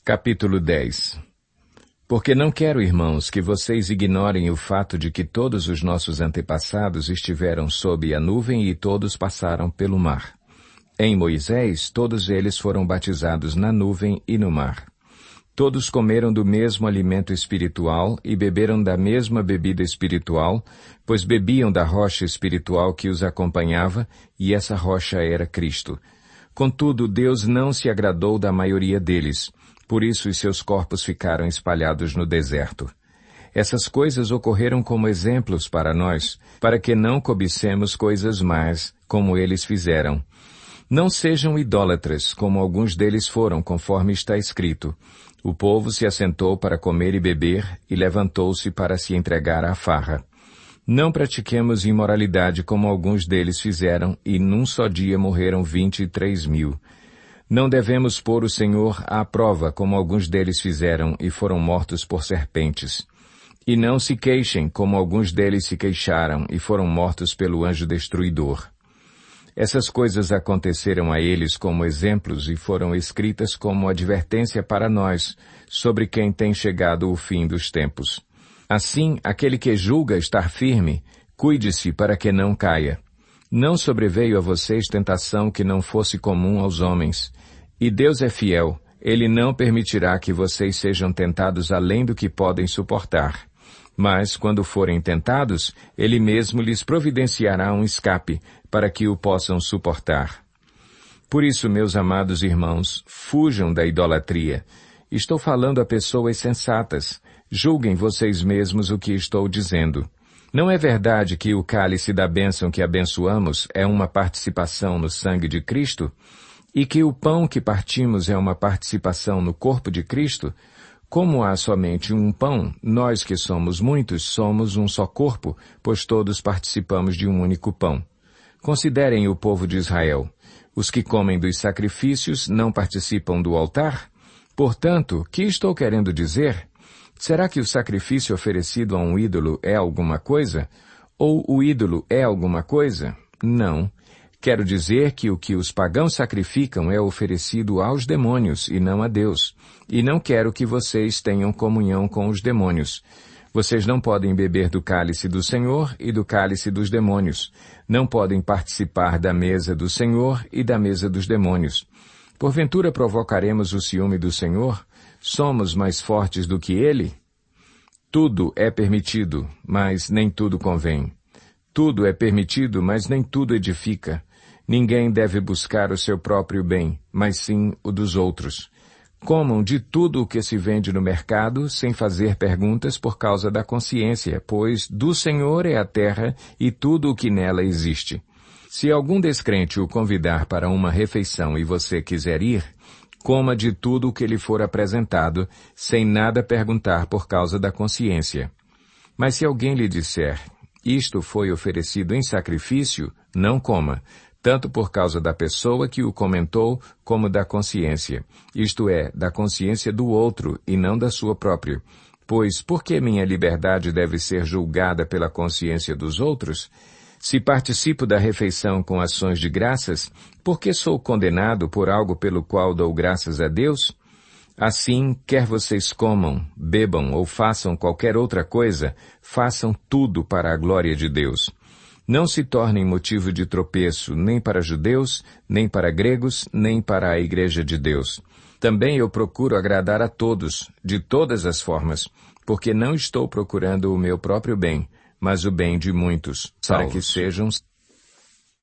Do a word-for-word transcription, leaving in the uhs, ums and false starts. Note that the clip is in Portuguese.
Capítulo dez. Porque não quero, irmãos, que vocês ignorem o fato de que todos os nossos antepassados estiveram sob a nuvem e todos passaram pelo mar. Em Moisés, todos eles foram batizados na nuvem e no mar. Todos comeram do mesmo alimento espiritual e beberam da mesma bebida espiritual, pois bebiam da rocha espiritual que os acompanhava, e essa rocha era Cristo. Contudo, Deus não se agradou da maioria deles. Por isso os seus corpos ficaram espalhados no deserto. Essas coisas ocorreram como exemplos para nós, para que não cobicemos coisas más, como eles fizeram. Não sejam idólatras, como alguns deles foram, conforme está escrito. O povo se assentou para comer e beber, e levantou-se para se entregar à farra. Não pratiquemos imoralidade, como alguns deles fizeram, e num só dia morreram vinte e três mil. Não devemos pôr o Senhor à prova, como alguns deles fizeram, e foram mortos por serpentes. E não se queixem, como alguns deles se queixaram, e foram mortos pelo anjo destruidor. Essas coisas aconteceram a eles como exemplos e foram escritas como advertência para nós, sobre quem tem chegado o fim dos tempos. Assim, aquele que julga estar firme, cuide-se para que não caia. Não sobreveio a vocês tentação que não fosse comum aos homens. E Deus é fiel, Ele não permitirá que vocês sejam tentados além do que podem suportar. Mas, quando forem tentados, Ele mesmo lhes providenciará um escape, para que o possam suportar. Por isso, meus amados irmãos, fujam da idolatria. Estou falando a pessoas sensatas. Julguem vocês mesmos o que estou dizendo. Não é verdade que o cálice da bênção que abençoamos é uma participação no sangue de Cristo? E que o pão que partimos é uma participação no corpo de Cristo? Como há somente um pão, nós que somos muitos somos um só corpo, pois todos participamos de um único pão. Considerem o povo de Israel. Os que comem dos sacrifícios não participam do altar? Portanto, que estou querendo dizer? Será que o sacrifício oferecido a um ídolo é alguma coisa? Ou o ídolo é alguma coisa? Não. Quero dizer que o que os pagãos sacrificam é oferecido aos demônios e não a Deus. E não quero que vocês tenham comunhão com os demônios. Vocês não podem beber do cálice do Senhor e do cálice dos demônios. Não podem participar da mesa do Senhor e da mesa dos demônios. Porventura provocaremos o ciúme do Senhor? Somos mais fortes do que Ele? Tudo é permitido, mas nem tudo convém. Tudo é permitido, mas nem tudo edifica. Ninguém deve buscar o seu próprio bem, mas sim o dos outros. Comam de tudo o que se vende no mercado, sem fazer perguntas por causa da consciência, pois do Senhor é a terra e tudo o que nela existe. Se algum descrente o convidar para uma refeição e você quiser ir, coma de tudo o que lhe for apresentado, sem nada perguntar por causa da consciência. Mas se alguém lhe disser, isto foi oferecido em sacrifício, não coma, tanto por causa da pessoa que o comentou, como da consciência, isto é, da consciência do outro e não da sua própria. Pois por que minha liberdade deve ser julgada pela consciência dos outros? Se participo da refeição com ações de graças, por que sou condenado por algo pelo qual dou graças a Deus? Assim, quer vocês comam, bebam ou façam qualquer outra coisa, façam tudo para a glória de Deus. Não se tornem motivo de tropeço nem para judeus, nem para gregos, nem para a Igreja de Deus. Também eu procuro agradar a todos, de todas as formas, porque não estou procurando o meu próprio bem, mas o bem de muitos, para que sejam